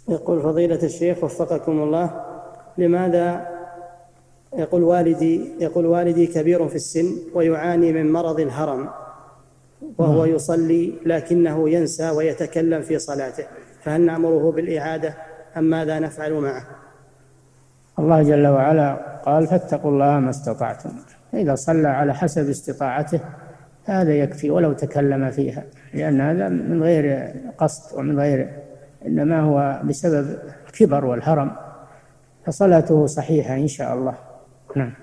يقول فضيلة الشيخ وفقكم الله، لماذا يقول والدي كبير في السن ويعاني من مرض الهرم وهو يصلي لكنه ينسى ويتكلم في صلاته، فهل نأمره بالإعادة أم ماذا نفعل معه؟ الله جل وعلا قال فاتقوا الله ما استطعتم، إذا صلى على حسب استطاعته هذا يكفي ولو تكلم فيها، لأن هذا من غير قصد ومن غير، إنما هو بسبب الكبر والهرم، فصلاته صحيحة إن شاء الله. نعم.